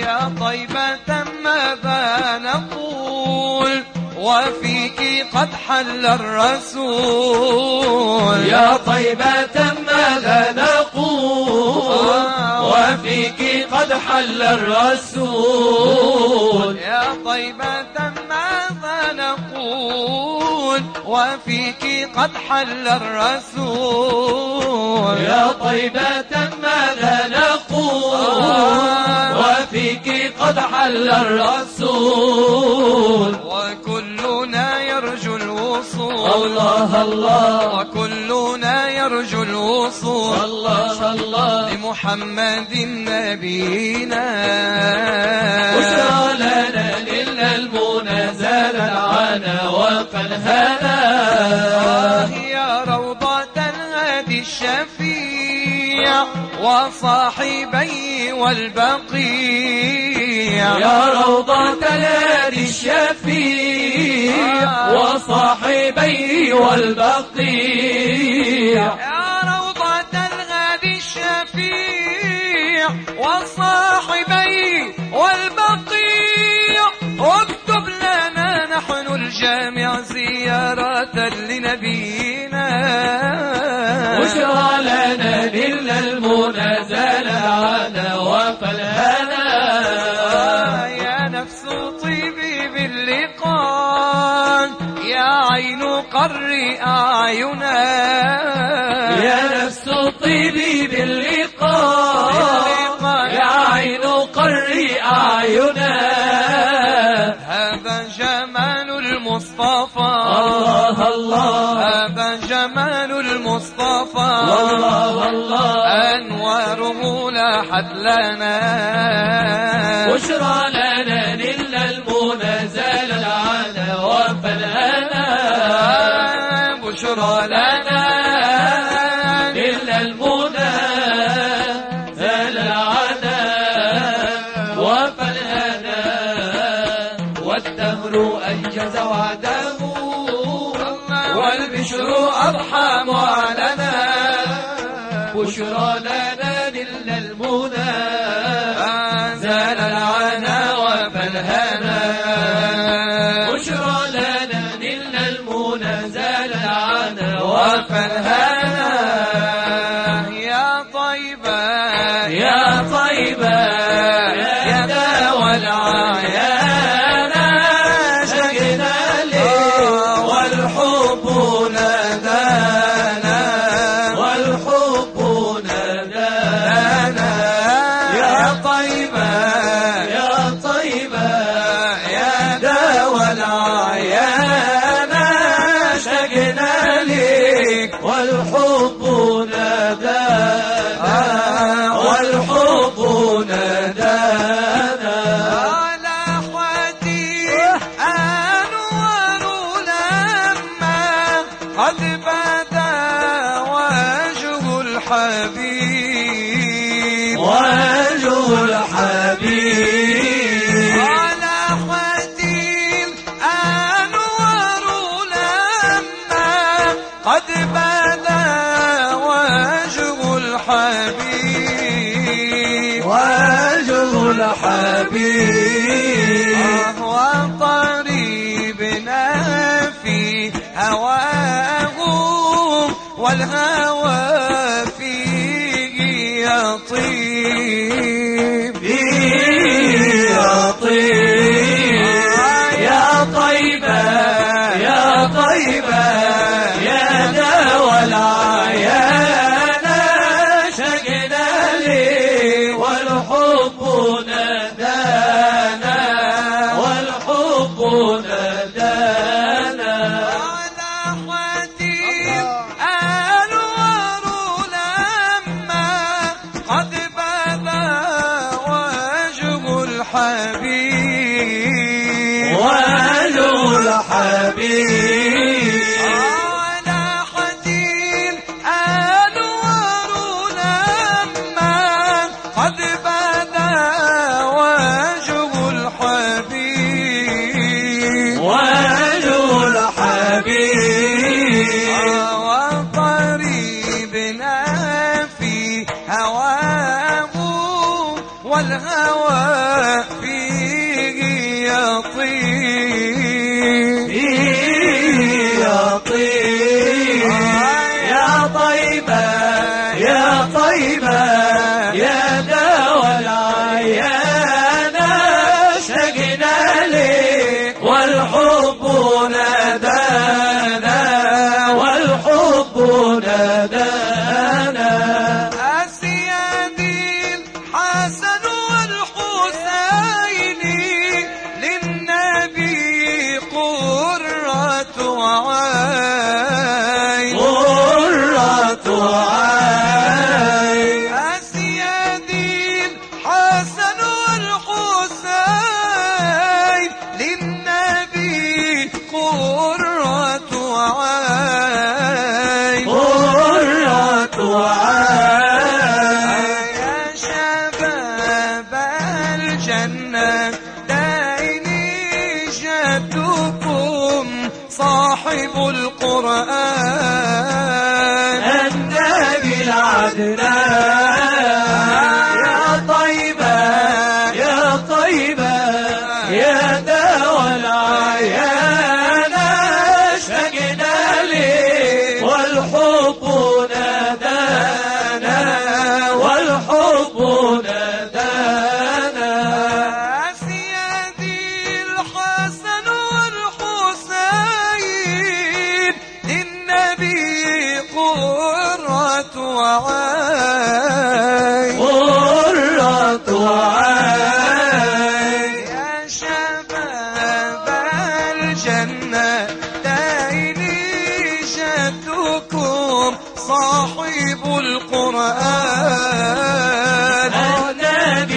يا طيبة ماذا نقول وفيك قد حل الرسول. يا طيبة ماذا نقول وفيك قد حل الرسول. يا طيبة ماذا نقول وفيك قد حل الرسول. يا طيبة ماذا نقول وفيك قد حل الرسول. وكلنا يرجو الوصول. الله الله. وكلنا يرجو الوصول. الله الله. لمحمد نبينا. بشرى لنا إلا المنزل العنا وفنهنا. يا روضة الهادي الشفيع وصاحبي والبقيع. يا روضة الهادي الشفيع وصاحبي والبقيع. يا روضة الهادي الشفيع وصاحبي والبقيع. اكتب لنا نحن الجامع زيارة لنبينا. بشرى لنا إلا المنزل العنا وفنهنا. يا نفس طيبي باللقاء يا عين قري أعينا. يا نفس طيبي باللقاء يا عين قري أعينا. هذا جمال المصطفى. الله الله. هذا جمال المصطفى. الله الله. أنواره لاحت لنا. بشرى لنا إلا المنزل العنا وفنهنا. بشرى لنا إلا المنزل العنا وفنهنا. والدهر أنجز وعده والبشر أضحى معلنا. بشرى لنا إلا المنزل العنا وفنهنا. بشرى لنا إلا المنزل العنا وفنهنا. يا طيبة يا طيبة يا داوى العيان شقنا لي والحب نادانا. والحب نادانا. يا طيبة يا طيبة يا داوى العيان شقنا لي والحب نادانا. والحب نادانا. على حديث أنور لما قد بدا وجه الحبيب. وجه الحبيب. على حديث أنور لما قد بدا وجه الحبيب. وجه الحبيب. وقريبنا في هواه والهوى فيه يطيب. يطيب. يا طيبة يا طيبة يا داوى العيان شقنا لي والحب نادانا. والحب نادانا. على حديث أنور لما قد بدا وجه الحبيب. وجه الحبيب. على حديث أنور لما قد بدا وجه الحبيب. وجه الحبيب. وقريبنا في هواه والهوى الجنة دائني جدكم صاحب القرآن النبي العدنان يا طيبة يا طيبة يا دوا العيان اشتقنا لك والحب نادانا والحب نادانا سيدي الحسن والحسين للنبي قرة عين قرة عين يا شباب الجنة دائني جدكم صاحب القرآن النبي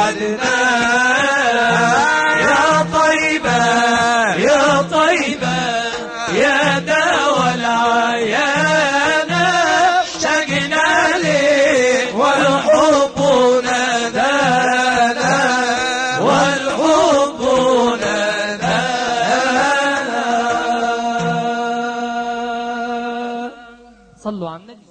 العدنان يا طيبة يا طيبة يا دوا العيان اشتقنا لك والحب نادانا والحب نادانا. صلوا على النبي.